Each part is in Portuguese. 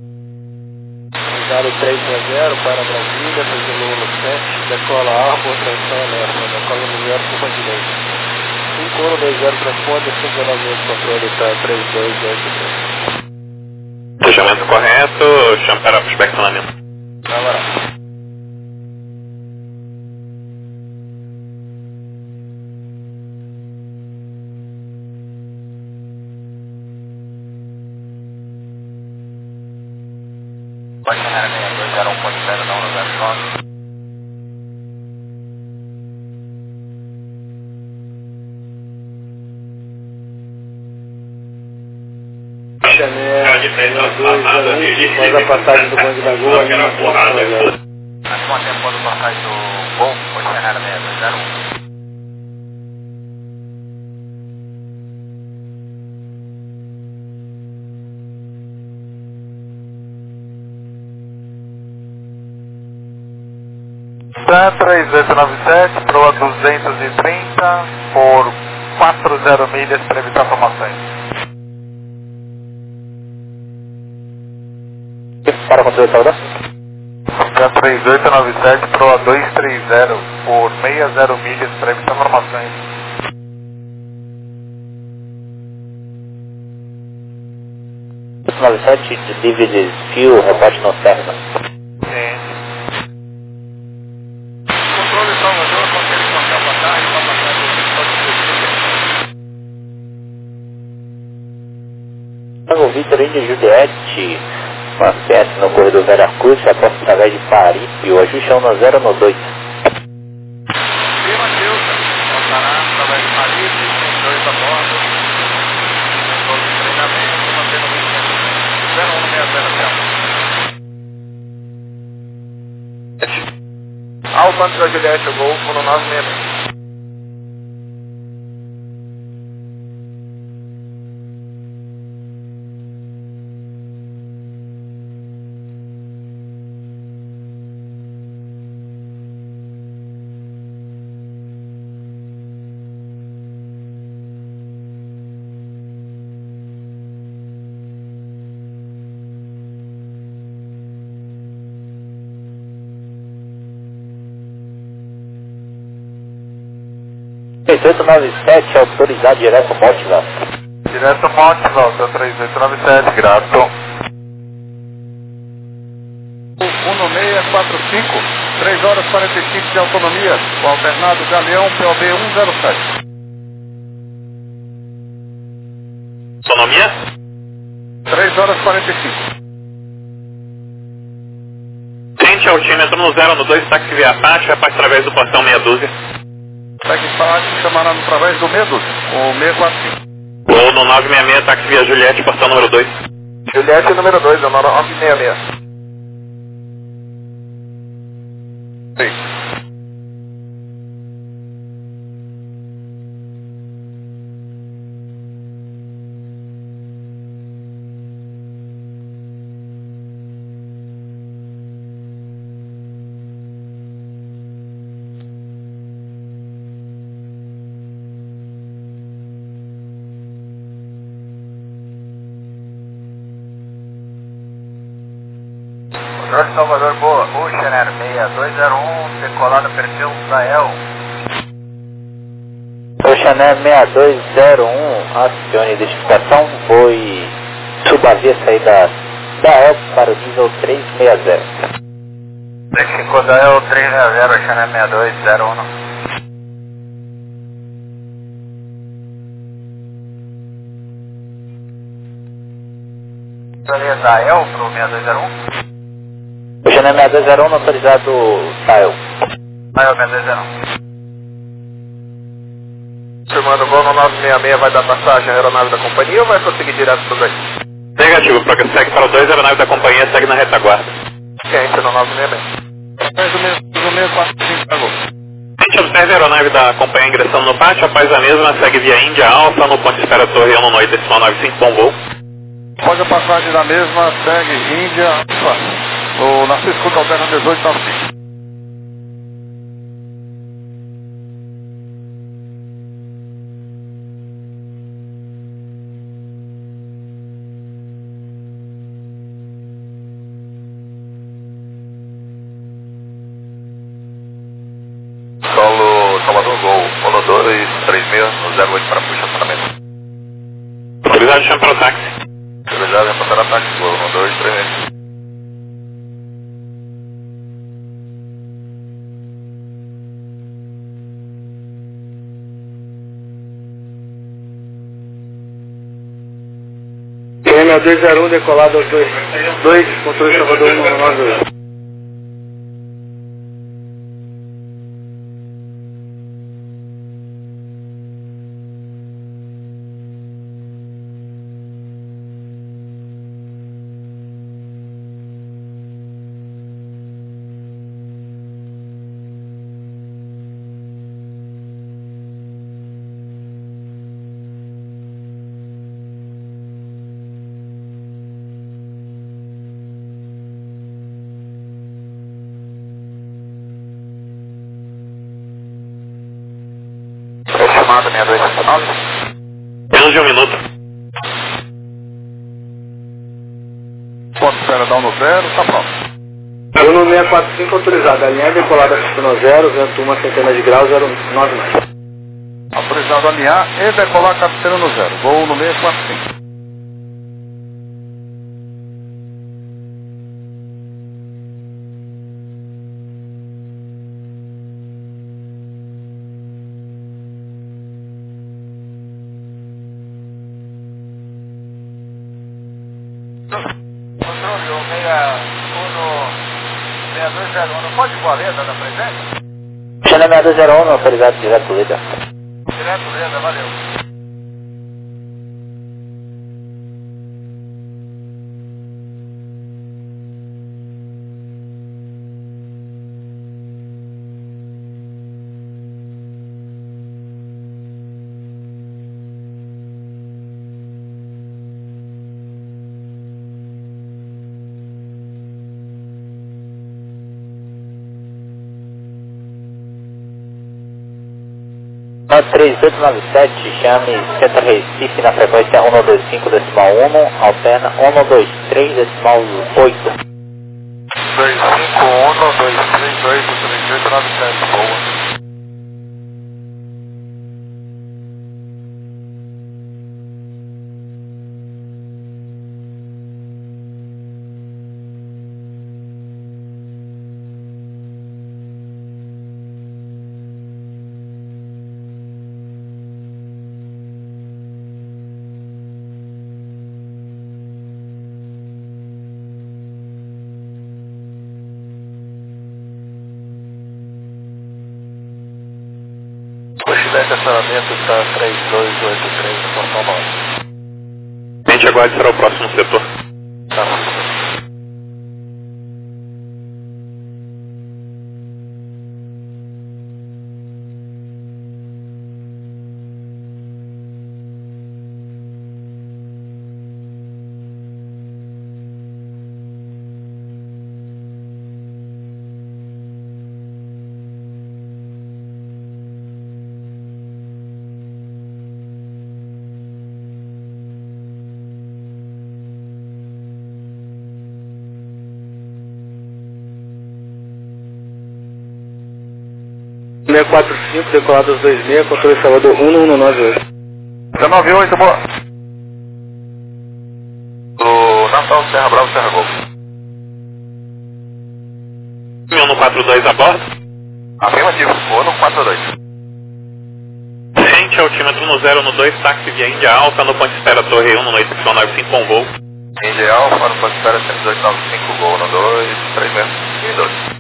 Cruzado 360 para Brasília, Brasil 7, decola Arbor, tração alerta, decola no 0 por direita. 5120 transponder, funcionamento, controle para 3283. Fechamento correto, chama para inspecionamento. Vai lá. Oceanária 6201.0 não no 09. Chanel 6201, faz a passagem do Banco da Goa, animação projeto. Anima o tempo do passagem do voo, Oceanária 6201. Sam 3897, proa 230 por 40 milhas para evitar formações. Para controle de saudação. Sam 3897, proa 230 por 60 milhas para evitar formações. Divides fuel, repórte no término. Sim. Controle Salvador, confere com a passagem, para passar do Tango Vitor Índia Juliette, mantenha-se no corredor Veracruz, aposta através de Parípio, ajuste 1 no 0 no 2. Prima Dilson, passará através de Parípio, 2 a bordo, controle de treinamento, mantendo o 0160 Alfa Antra Juliette, Golfo no 96. ...3897, autorizado direto Montevideo. Direto Montevideo, Sam 3897, grato. 1645, 3 horas 45 de autonomia, o alternado Galeão POB 107. Autonomia? 3 horas 45. Tente altímetro no 0 no 2, táxi via Pátio, reparte através do portão meia dúzia. Segue Pátio, chamará através do medo, o 645. Ou no 966, táxi via Juliette, portão número 2. Juliette número 2, é o 966. Sim. Controle Salvador, boa. Oceaner 6201, decolado perfil Israel. Oceaner 6201, acione identificação, foi subavia saída da El para o nível 360. 35 da El 360, Oceaner 6201. Sintonia da El para o 6201. Oceaner 6201, autorizado Tael. Tael 6201. Firmando o voo no 966, vai dar passagem à aeronave da companhia ou vai prosseguir direto para o 2? Negativo, segue para o 2, a aeronave da companhia segue na retaguarda. Quente no 966. Faz o mesmo 645 pagou. Tente observe a aeronave da companhia ingressando no pátio, após a mesma segue via Índia Alfa, no ponto de espera Torre 1 no 8, decimal 95, bom voo. Após a passagem da mesma, segue Índia Alfa. O Narciso Calderno 1895. Salvador, Gol 1236 no 08 para puxa acionamento. Autorizado, chame para o táxi. Autorizado, reportar ataque, Gol 1236. PM 201 decolado aos 2, controle Salvador 192. Chamada 6279. Menos de um minuto. Ponto de espera down no 0, tá pronto. Eu no 645 autorizado, a linha decolada no 0, vento 1 centena de graus, 09 mais. Autorizado a alinhar e decolar cabeceira no 0. Voo no 645. Controle, o 6201, não pode voar lenda na presença? China 6201, autorizado direto líder. Direto lenda, valeu. No 3897, chame Centro Recife na frequência 125.1, alterna 123.8. 251-232-3897, boa. Esse estacionamento está 3283 no Portal 9. Mente, aguarde, será o próximo setor. Tá. No 645 decolado aos 26, controle Salvador 198. 198, boa. Do Natal, Serra Brava, Serra Golfo. 142 a bordo. Afirmativo, vou no 42. Rente altímetro no 0 no 2, táxi via Índia Alta, no ponto de espera Torre 1 no Y95 com voo. Ideal, para o ponto de espera 7295, Gol no 236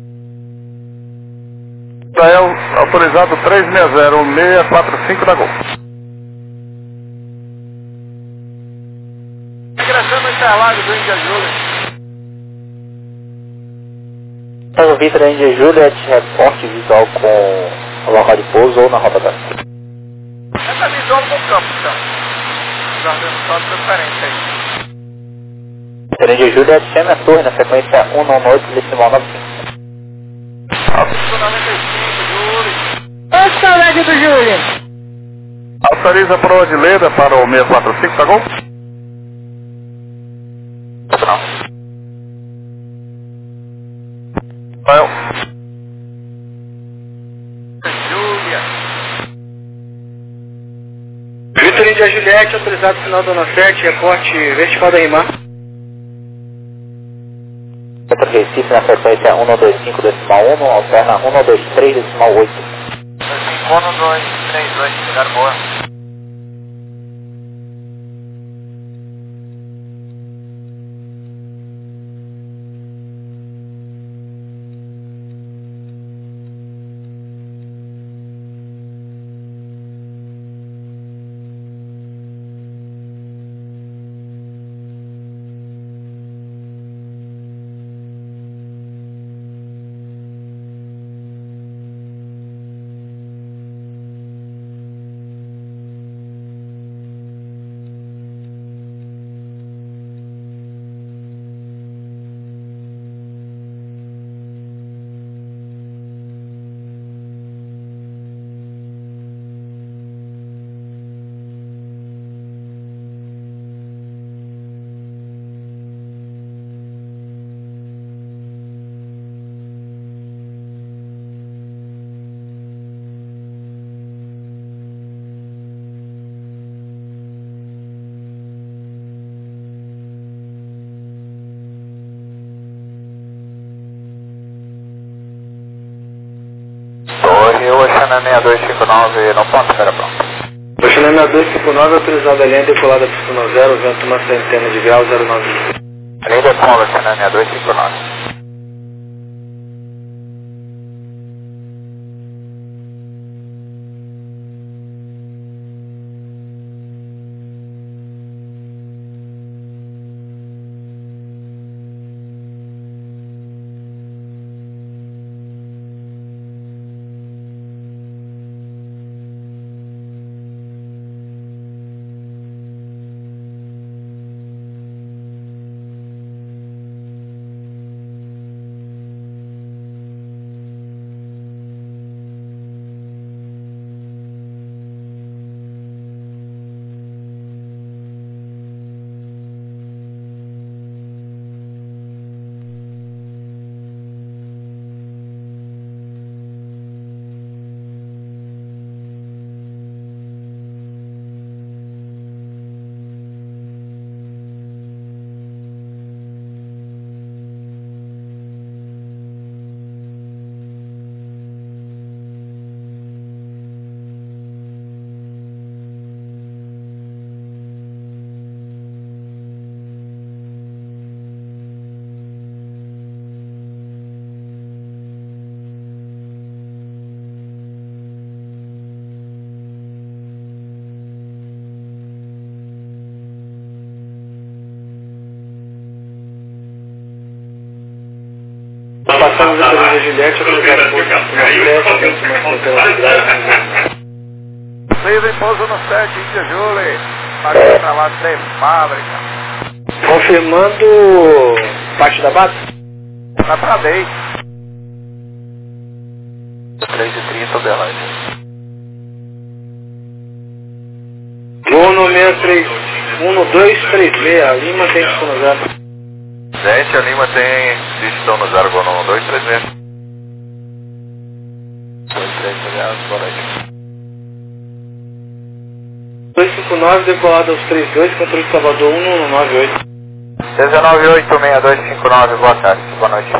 Israel, autorizado 360-645 da Gol. Ingressando no Interlagos do Índia Júlia. Tango Vitor Índia Juliet, reporte visual com o local de pouso ou na rota da Essa visual com o campo, então. Já temos só diferente aí. Índia Juliet, chame a torre na frequência 198.95. Ô, saudade do Júlio! Autoriza a proa de Leda para o 645, tá bom? Júlio. Juliette, autorizado final Dona 7, reporte vertical da RIMAR. Centro Recife na frequência 125.1, alterna 123.8. 1232, chegar boa. Torre, Oceana 6259 no ponto, espera pronto. Oceana 6259, autorizado a linha decolada para Pistão 0, vento uma centena de grau 09. Linda com Oceana 6259. Passamos a Torre da Juliette, autorizado por Pistão 7, vento uma centena de grau 09. Livre pouso no 7, Índia Julie. Marcou pra lá 3 fábrica. Confirmando parte da base? Vai pra 10. 3h30, Uberlândia. Voo no 1236, Lima tem Pistão 0. Gente, a Lima tem Pistão no 0, voo no 236. 236, boa noite. 259, decolado aos 32, controle de Salvador 1198. 1986259, boa tarde, boa noite.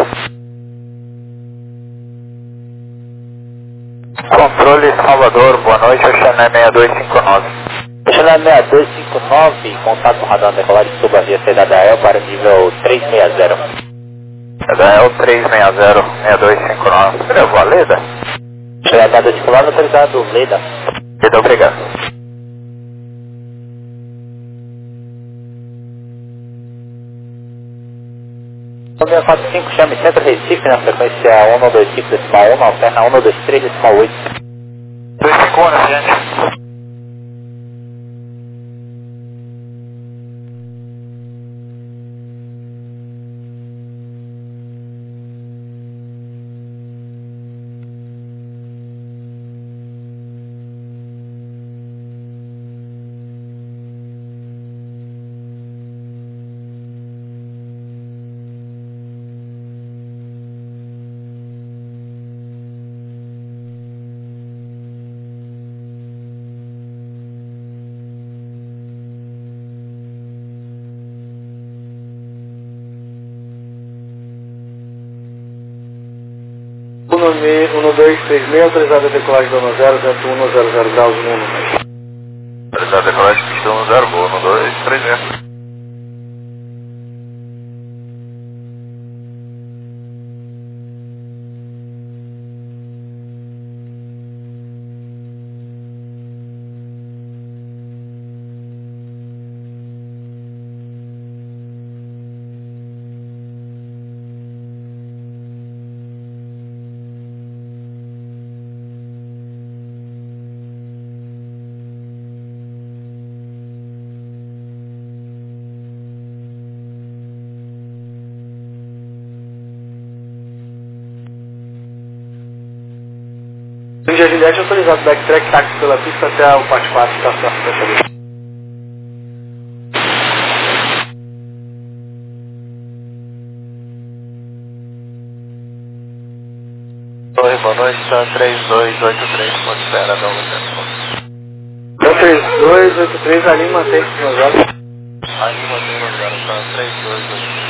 Controle Salvador, boa noite, Oceana 6259. Oceana 6259, contato radar decolagem sob a via CDAL para nível 360. CDAL 360, 6259. Cadê a Leda? Oceana 6259, autorizado Leda. Leda, obrigado. 645, chame Centro Recife na frequência 125.1, alterna 123.8. 251, gente. 1236, autorizado a decolagem do 10, vento 100 graus 1. Autorizado a decolagem, pista 10, voo 1236. Índia Juliette autorizado backtrack táxi pela pista até o parte 4, estação fechada. Oi, boa noite, está 3283, pode esperar, dá uma tempo. 3283, ali mantém os meus olhos. Ali mantém os meus olhos, está 3283.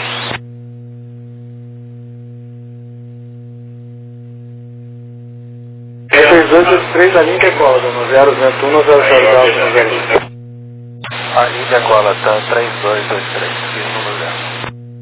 3283, a linha decola, dando 0, vento 1, 00 graus 1. A linha decola, está 3223, piso número 0.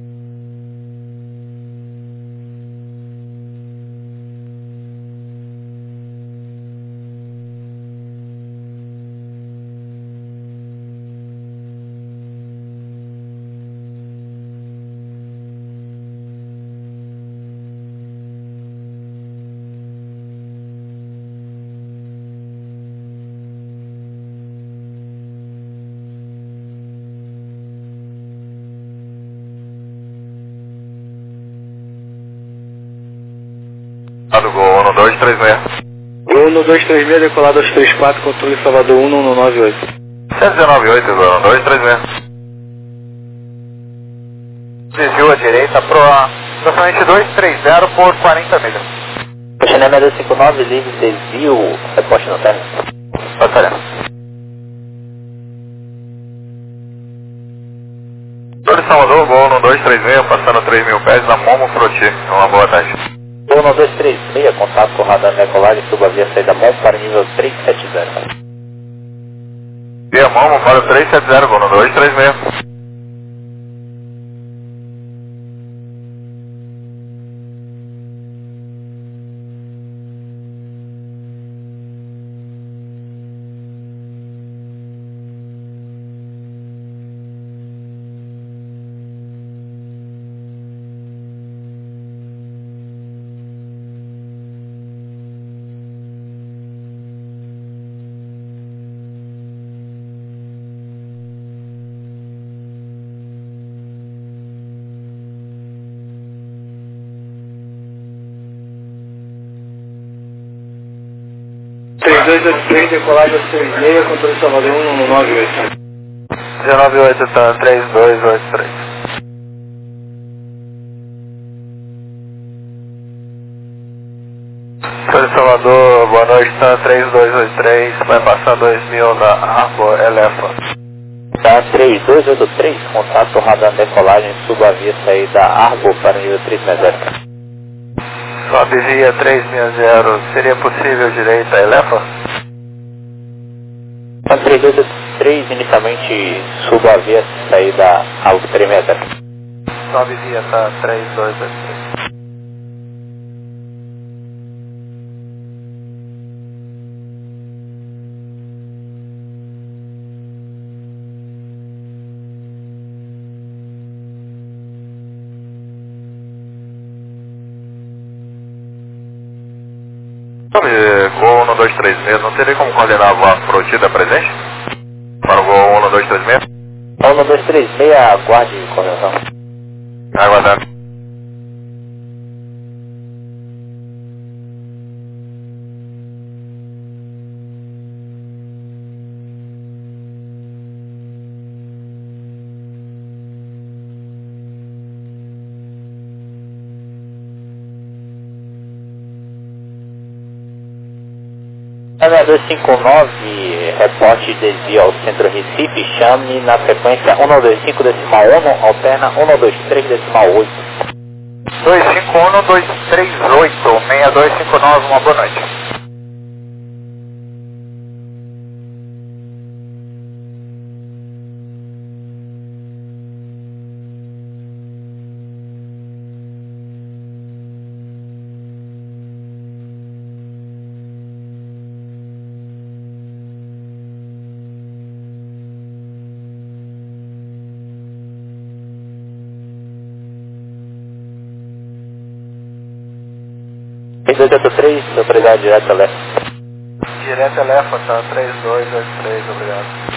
Do Gol 1236. Gol 1236, decolado aos 34, controle Salvador 11998. 198, Gol 1236. Desviou à direita pro aproximadamente 230 por 40 milhas. Xané 259, livre desvio, reposte no término. Batalhão. Torre Salvador, Gol 1236, passando 3.000 pés da Momo Froti. Uma boa tarde. Gol 1236, contato com o radar decolagem, suba via saída MOM para nível 370. Via Momo para o 370, Gol 1236. Decolagem aos 36, controle Salvador 198. 198, tá 3283. Torre Salvador, boa noite, tá 3283, vai passar 2000 na Arbor Elephant. Tá 3283, contato com o radar decolagem, suba via saída Arbor para nível 360. Sobe via 360, seria possível direita Elephant? 3283, inicialmente suba via saída Alvo 360. Sobe via, tá 3283. Gol 1236, não teria como coordenar a voz protida presente? Para o Gol 1236? 1236, aguarde coordenação. Aguardando. Ana 259, reporte de desvio ao centro Recife, chame na frequência 125.1, alterna 123.8. 251-238-6259, uma boa noite. Três, obrigado, direto left. Direto Elefa, tá 3223, obrigado.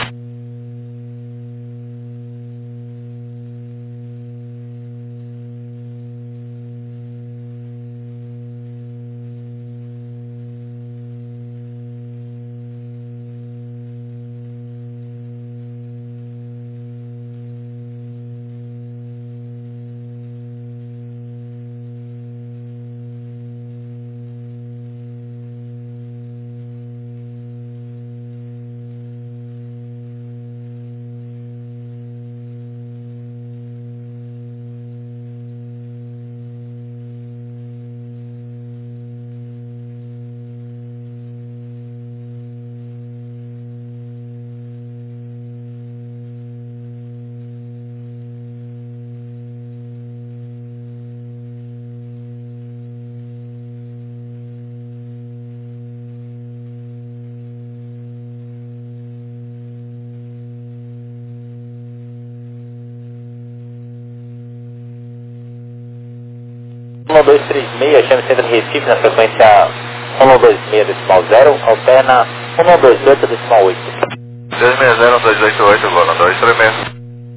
Chame Centro Recife na frequência 126.0, alterna 128.8. 260-288, bola 236.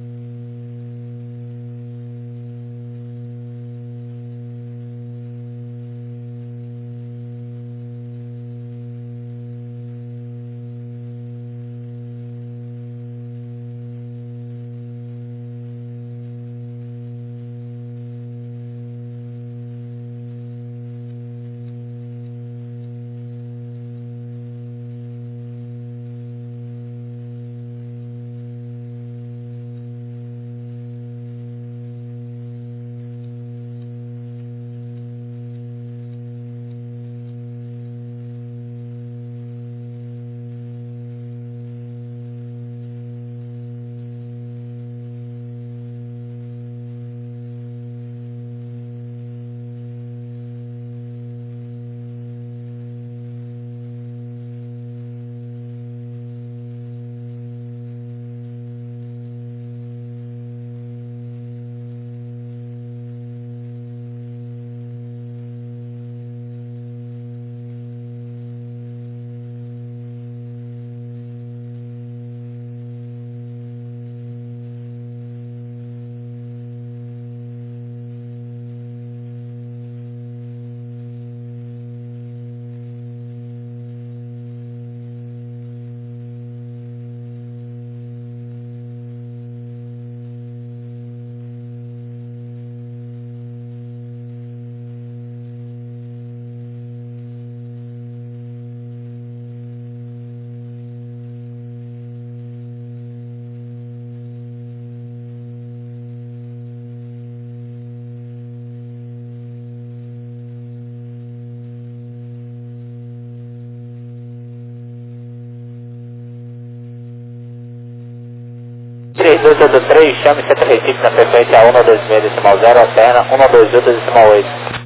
Chame Centro Recife na frequência 126.0, alterna 128.8.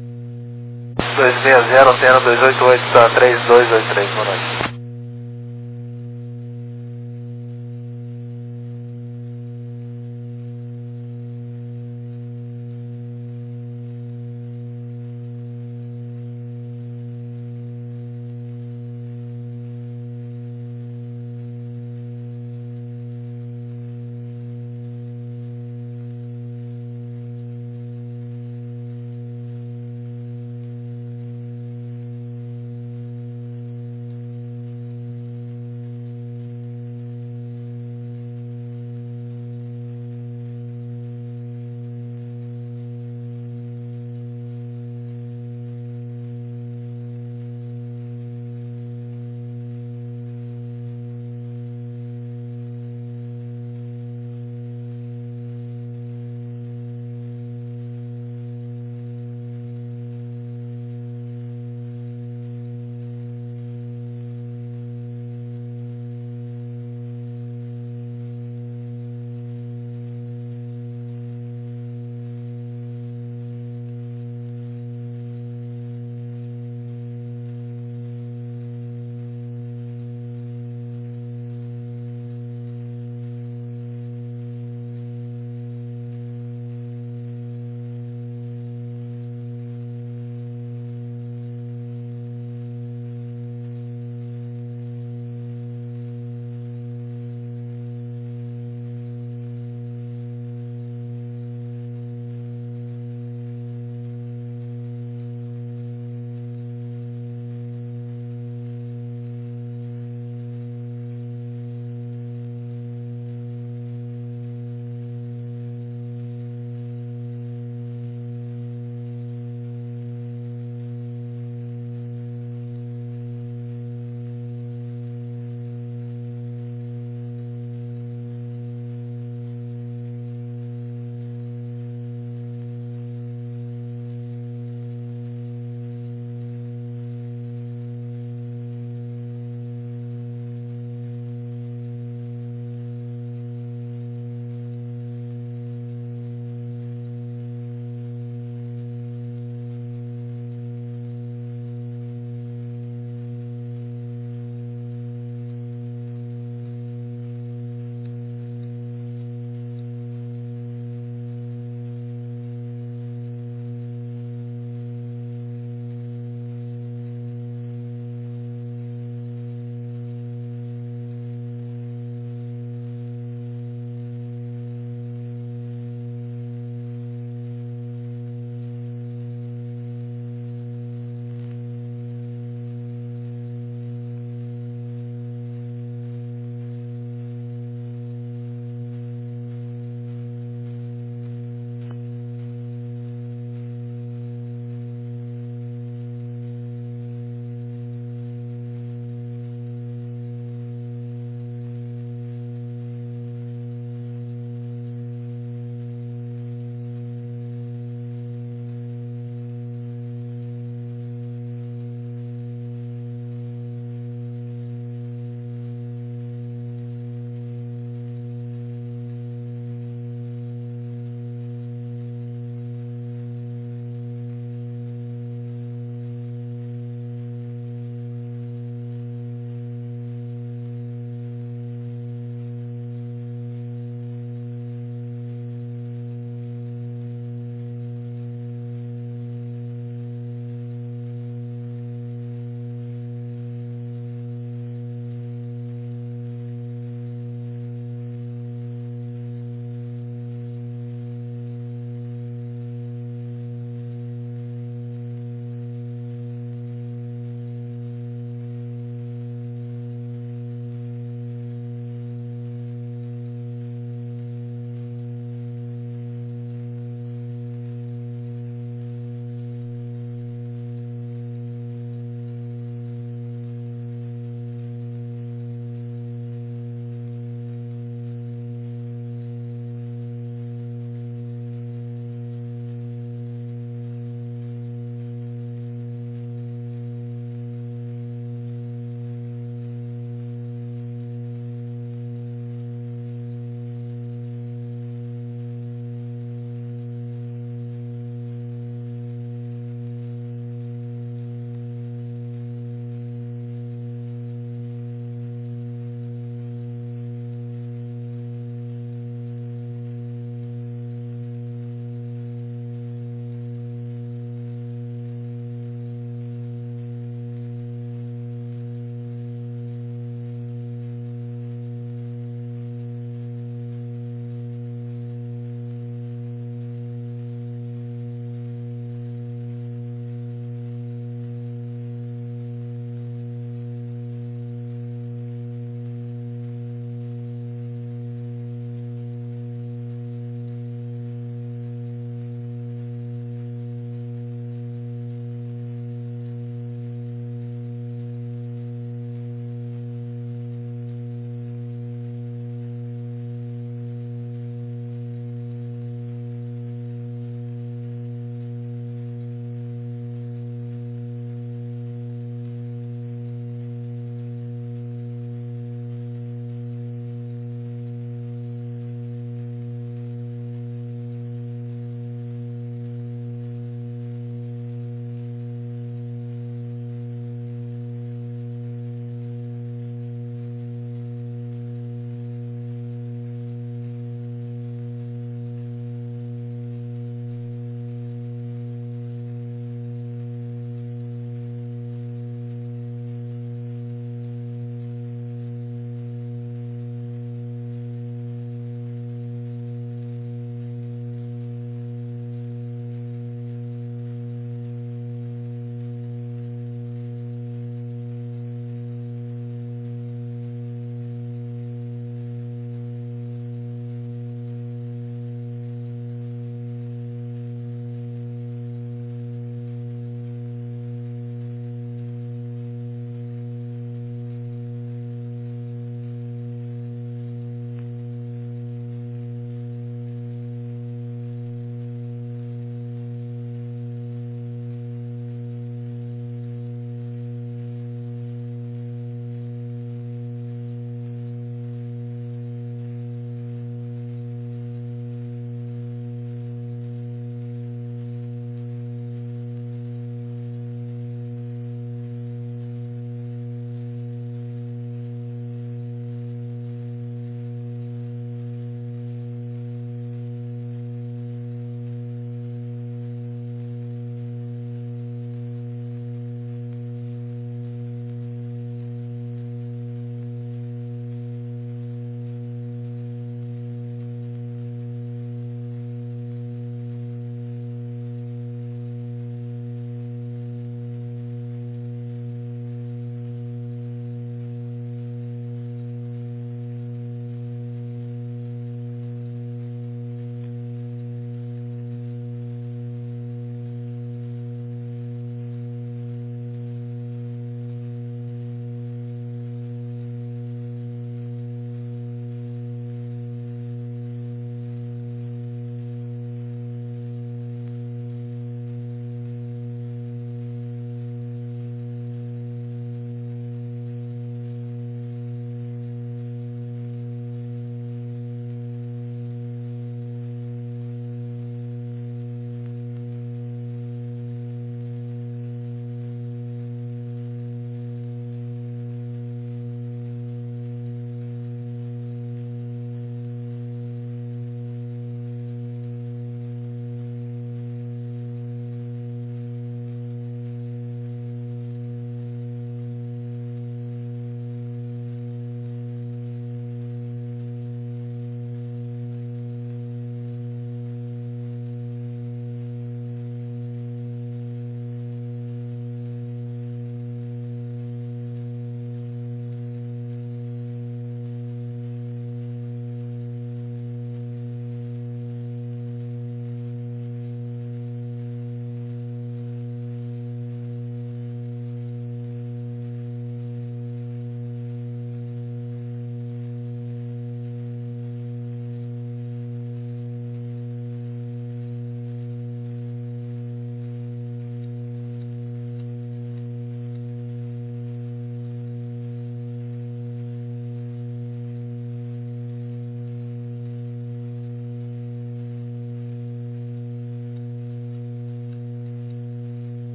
260, antena 288, tá 3223, boa noite.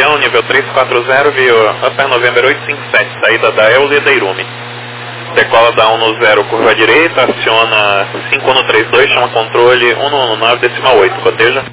Galeão, nível 340, via Upper November 857, saída da Leda Irumi. Decola da 10, curva direita, aciona 5132, chama controle 119,8, coteja.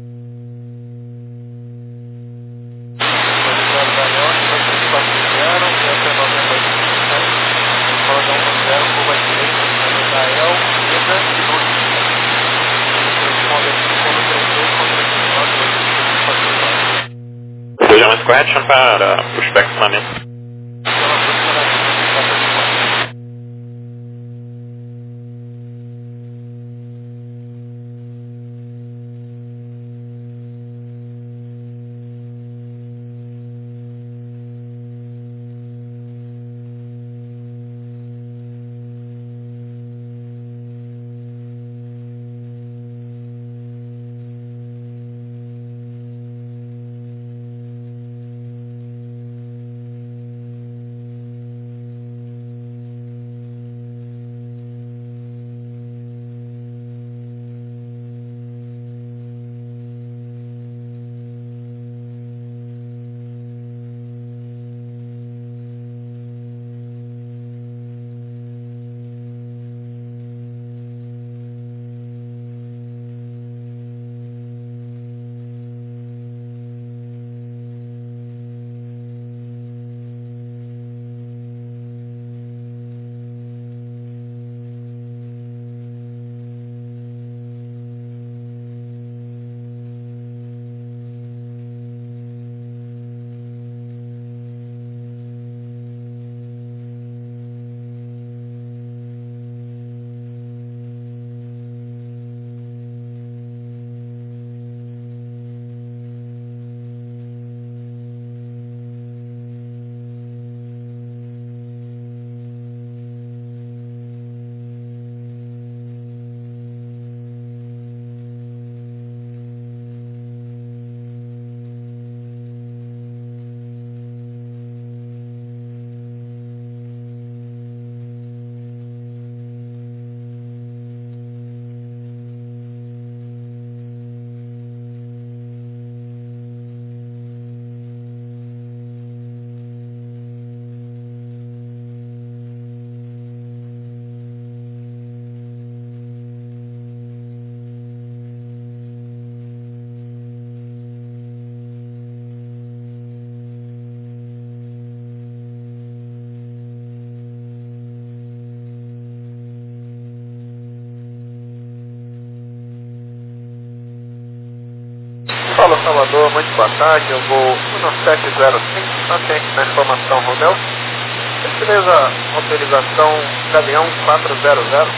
Dejamos correction para prospeccionamento. Fala Salvador, muito boa tarde, eu vou 1705, paciente na informação Romeu. Gentileza, autorização Galeão 400.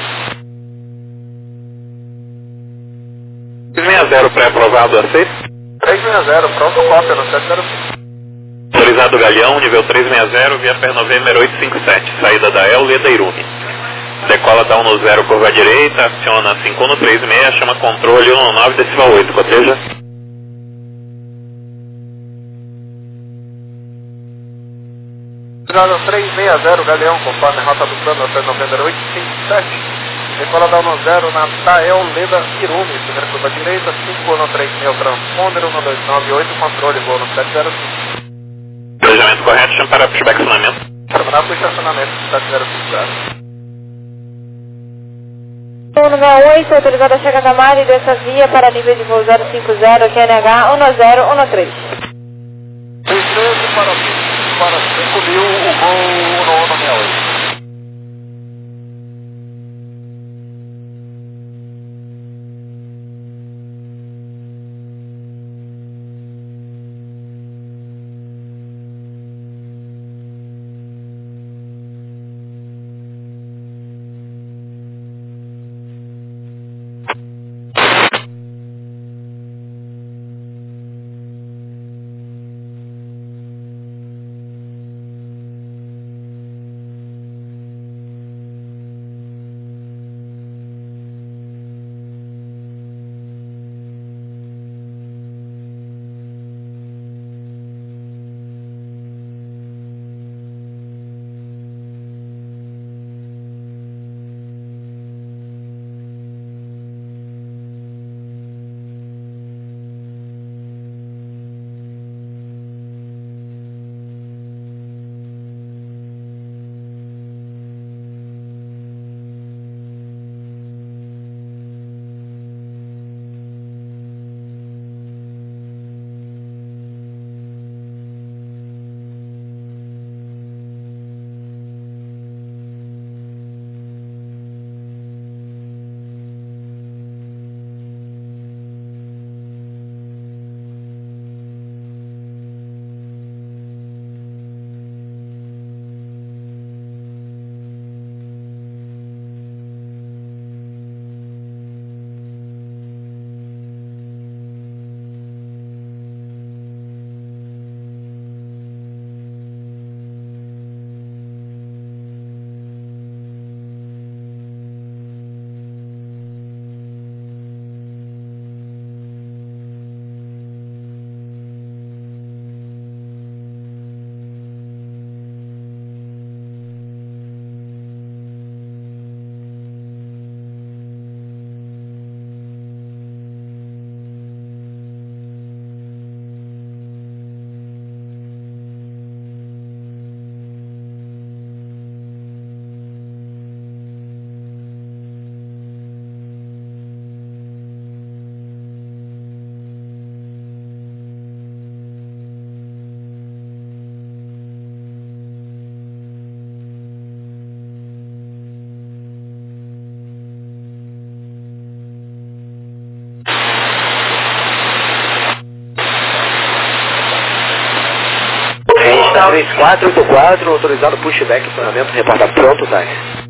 360 pré-aprovado a 6. 360, pronto, cópia no 705. Autorizado Galeão, nível 360, via Upper November 857, saída da Leda Irumi. Decola da 10, curva direita, aciona 5136, chama controle 119,8, coteja. Autorizado 360, Galeão, conforme rota do plano Upper November 857. Decola da 10 na Tael Leda Irumi, primeira curva direita, 5136, transponder 1298, controle, voo no 705. Planejamento correto, chama para prospeccionamento. Terminar para o estacionamento 7050. Número 8, autorizado a chegada da Mari dessa via para nível de voo 050, QNH 1013. 13 para 5.000, o voo no 168. 3484, autorizado pushback, acionamento, reporta pronto, tá?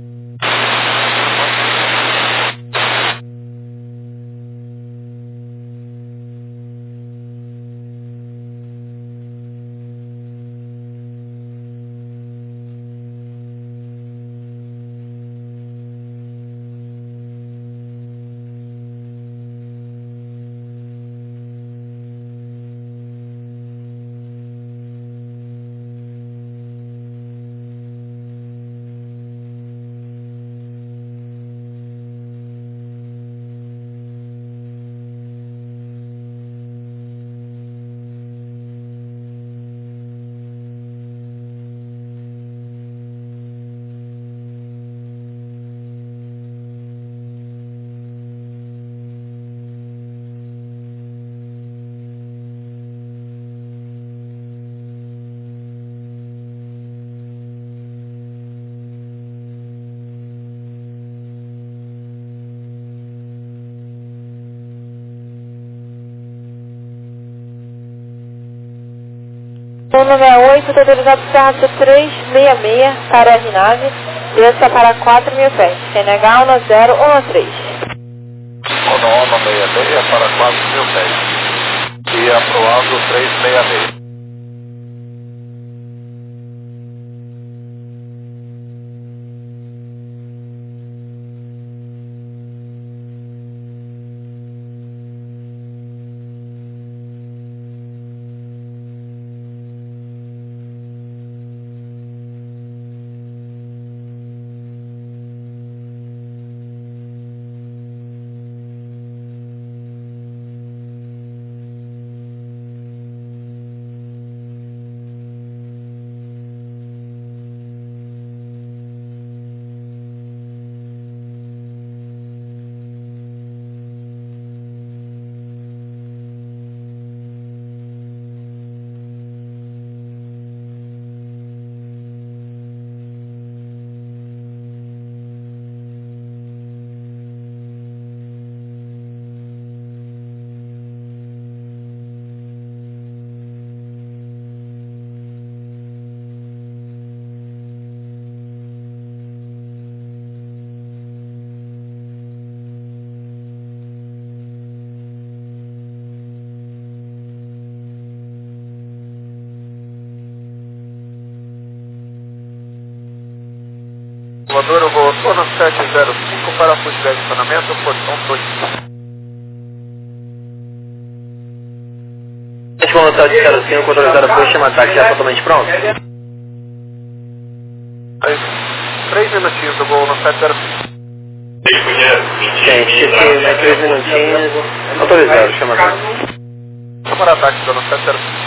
O 168, autorizado Serra 366 para a Rinave, desça para 4.000 pés, CNH 1013. 166 para 4.000 pés. E aprovado 366. Voador, voltou no 705 para puxback de acionamento, portão 2. No 705, autorizado push, chama ataque, já totalmente pronto? 3 minutinhos do voo no 705. Gente, mais 3 minutinhos, autorizado, chama ataque. Chama o ataque do no 705.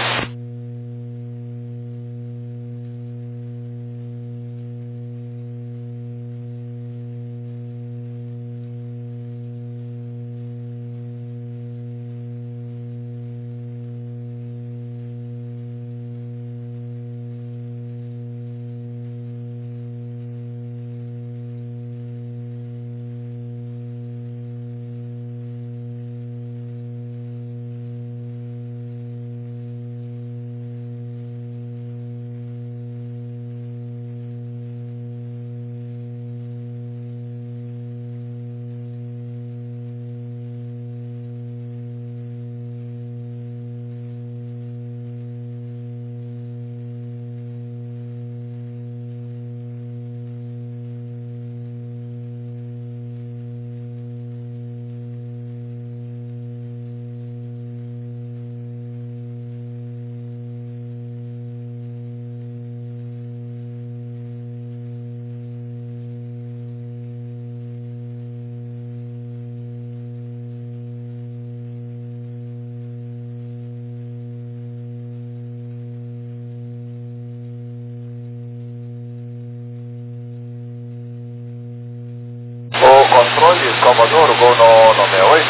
Controle, Salvador, gol no 68.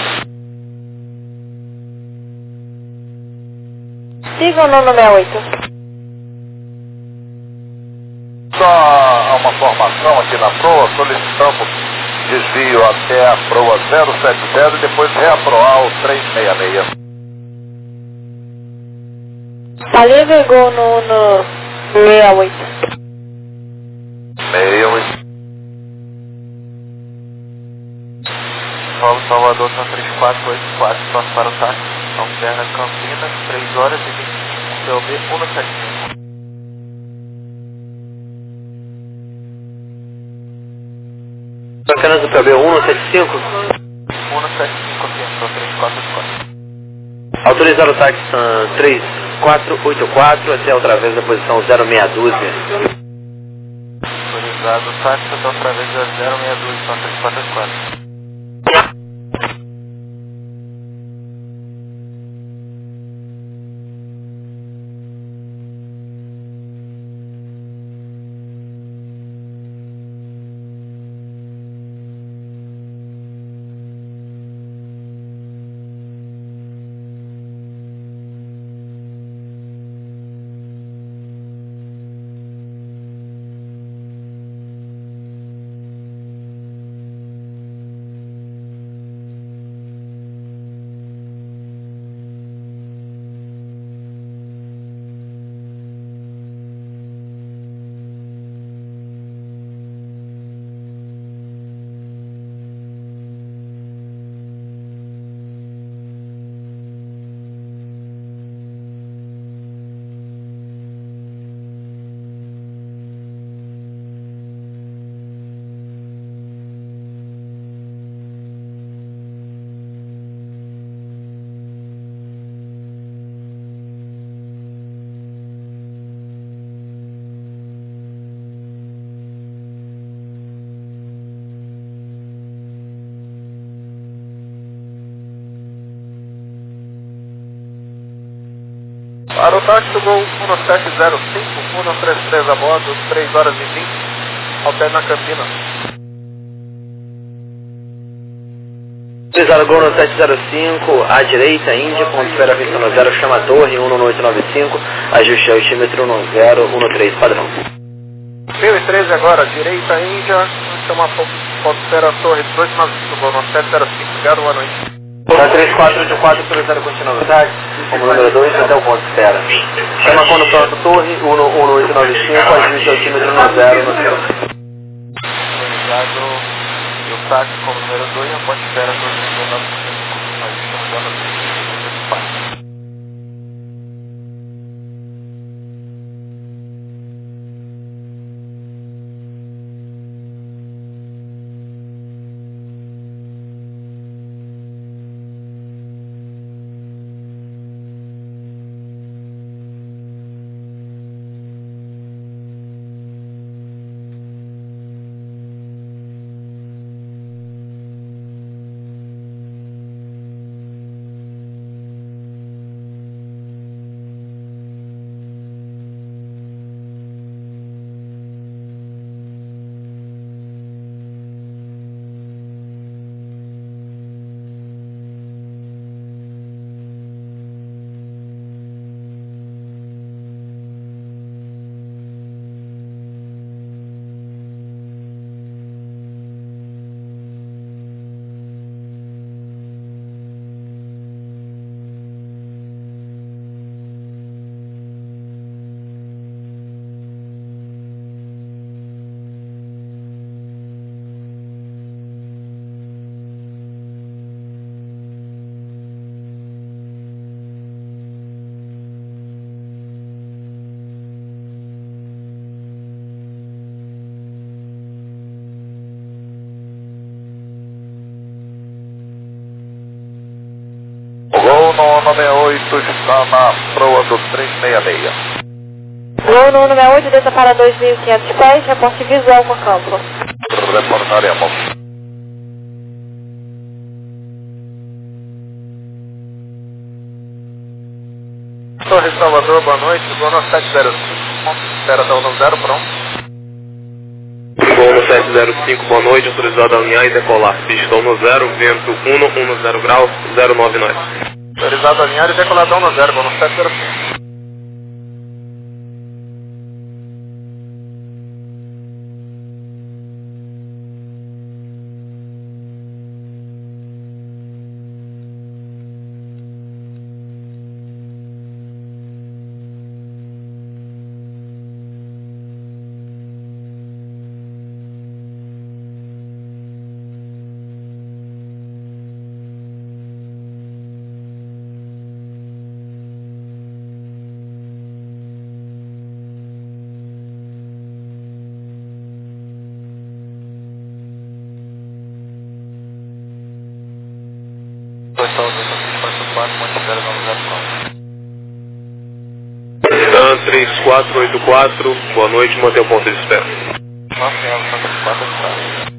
Siga o no 68. Só uma formação aqui na proa, solicitamos desvio até a proa 070 e depois reaproar o 366. Tá livre, gol no 68. 68. Paulo Salvador, são 3484, passo para o táxi, Alterna Campinas, 3 horas e 25, POB 175. Apenas o PB 175. 175 aqui, são 3484. Autorizar o táxi 3484 até outra vez a posição 0612. Autorizado o táxi até outra vez a 062, são 3484. Para o táxi do Gol 1705, 133 a bordo, 3 horas e 20, Alterna Campinas. Autorizar o Gol 705, à direita, Índia, ponto espera pista no 0, chama a torre, 11895, ajuste altímetro no 013 padrão. 1013 agora, direita Índia, chama ponto espera torre 1895, Gol 705, obrigado, boa noite. Tá 3484, autorizado continuando o táxi, como número 2 até o ponto de espera. Chama quando pronto torre, 11895, ajuste altímetro no 0. Autorizado e o táxi como número 2, a ponte espera torre 1895, ajuste no 0. Gol no 98 está na proa do 366. Gol no 98, desça para 2.500 pés, reporte visual com campo. Reportaremos. Torre Salvador, boa noite. Gol no 705, espera até o 0, pronto. Gol no 705, boa noite, autorizado a alinhar e decolar. Pistão no 0, vento 110 graus, 099. Autorizado a alinhar e decoladão no 0, gol no 705. Ian 3484, boa noite, mantenha o ponto de espera. Nossa, ela está 3484.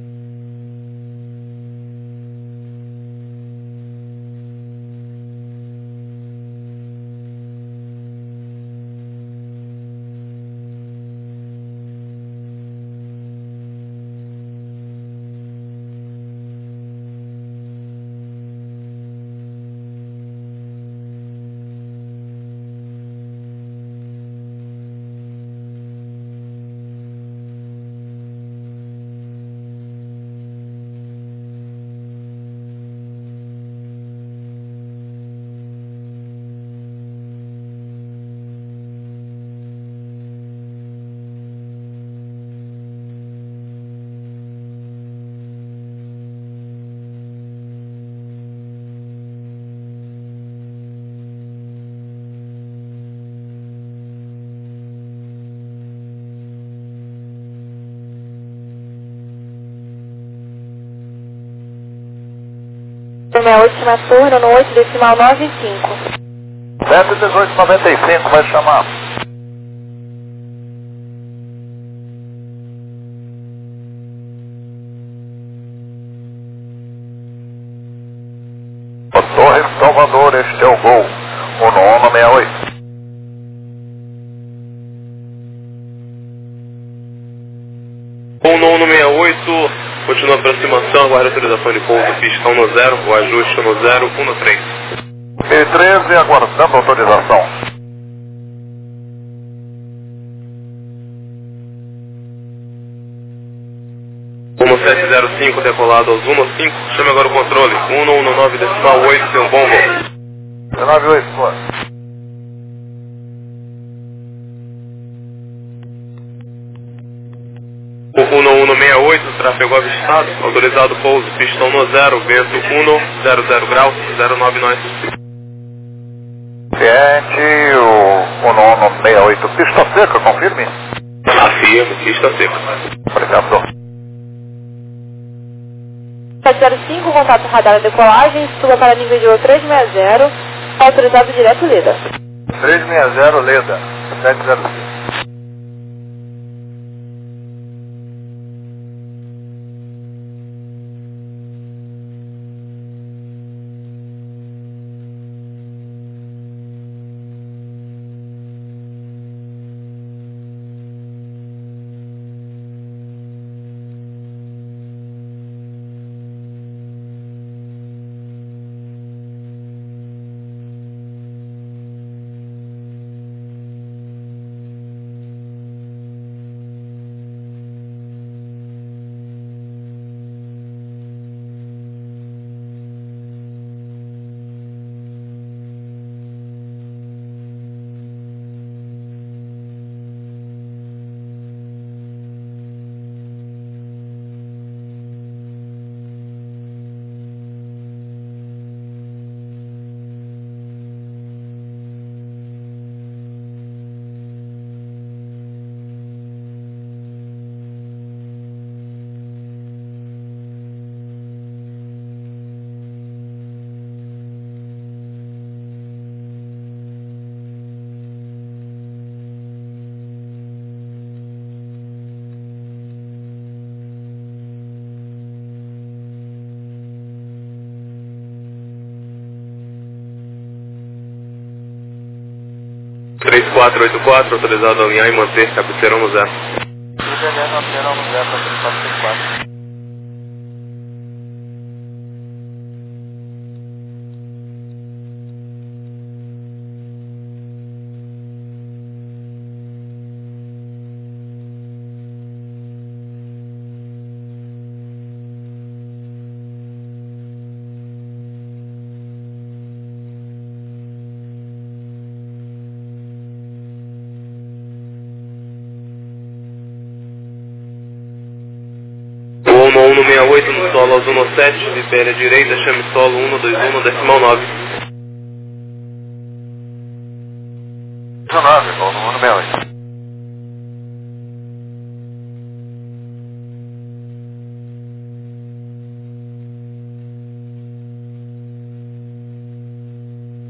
Minha última turno no 8 decimal 95. 71895, vai chamar. O Torres Salvador, este é o gol. O nono 68. O nono 68, continua a aproximação, aguarda a autorização de pouso, pista 1 no 0, o ajuste no 0, 1 no 3. E 13, aguardando autorização. No 705, decolado aos 1 no 5, chame agora o controle, 119 decimal 8, tem um bom voo. 198, boa. O 11168, tráfego avistado, autorizado pouso, pistão no 0, vento 100 graus, 09 nós. Ciente, o nono 68, pista seca, confirme. Afirmo, pista seca. Obrigado. 705, contato radar decolagem, suba para nível de 360, autorizado direto Leda. 360, Leda, 705. Autorizado a alinhar e manter cabeceirão no 0. IBL cabeceirão no 0 para 3464. O 168 no solo aos 17, libere à direita, chame solo 121, decimal 9.